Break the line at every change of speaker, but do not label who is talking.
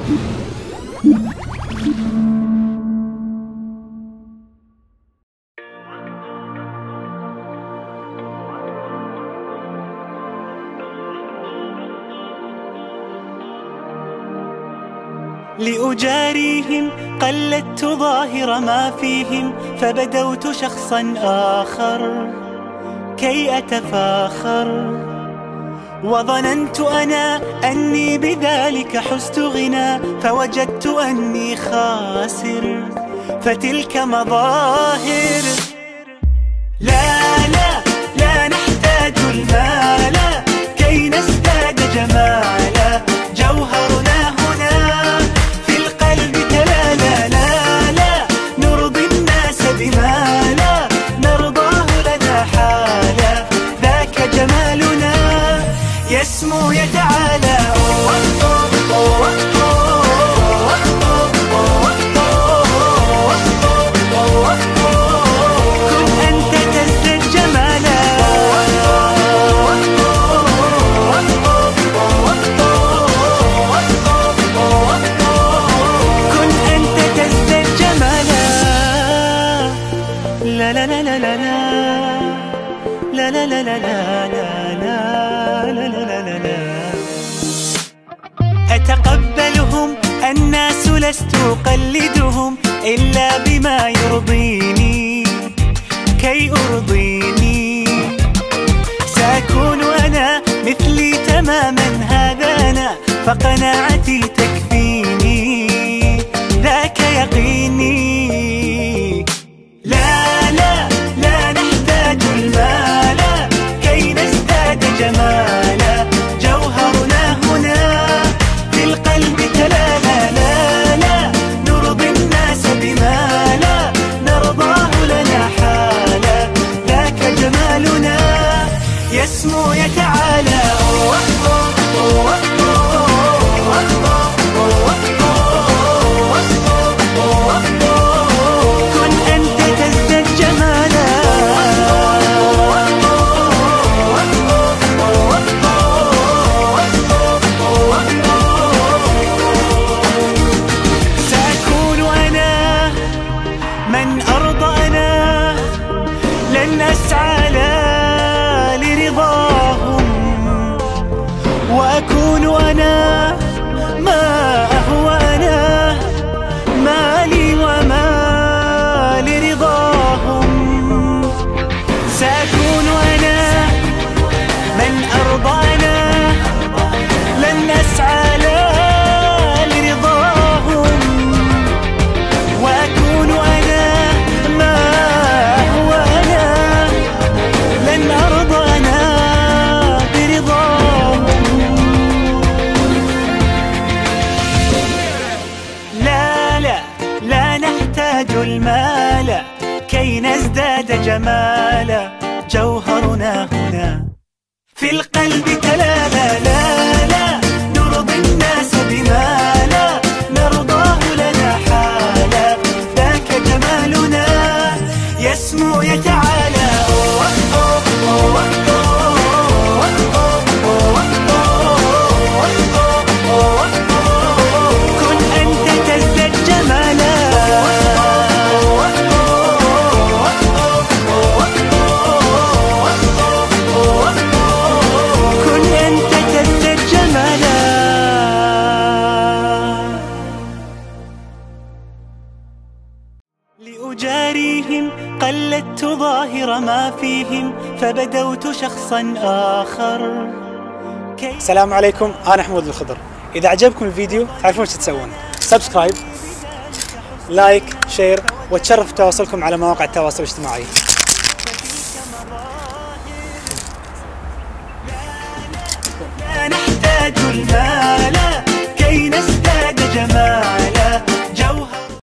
لأجاريهم قلدت ظاهر ما فيهم، فبدوت شخصا آخر كي أتفاخر، وظننت أنا أني بذلك حزت غنى، فوجدت أني خاسر، فتلك مظاهر. لا لا لا نحتاج المال كي نزداد جمالا، جوهرنا هنا في القلب تلالا. لا لا نرضي الناس بما لا نرضاه لنا حالا، ذاك جمالنا يسمو يتعالى. لا لا لا لا لا لا لا لا لا لا لا لا لا. أتقبلهم الناس لست أقلدهم، إلا بما يرضيني كي أرضيني. سأكون أنا مثلي تماما، هذا أنا فقناعتي تكفيني، ذاك يقيني. لا لا لا نحتاج المال كي نزداد جمالا، جوهرنا هنا في القلب تلالا. لا لا نرضي الناس بما لا نرضاه لنا حالا، ذاك جمالنا يسمو يتعالى. من أرضى أنا لن أسعى لا لرضاهم، وأكون أنا ما أهوى أنا، مالي وما لرضاهم. سأكون أنا من أرضى أنا لن أسعى لا لرضاهم، وأكون أنا المال كي نزداد جمالا، جوهرنا هنا في القلب تلالا. لا لا نرضي الناس بما لا نرضاه لنا حالا، ذاك جمالنا يسمو يتعالى. لأجاريهم قلدت ظاهر ما فيهم، فبدوت شخصا آخر.
السلام عليكم، أنا حمود الخضر. إذا عجبكم الفيديو تعرفون ايش تسوون، سبسكرايب، لايك، شير، وتشرف تواصلكم على مواقع التواصل الاجتماعي.
لا نحتاج المال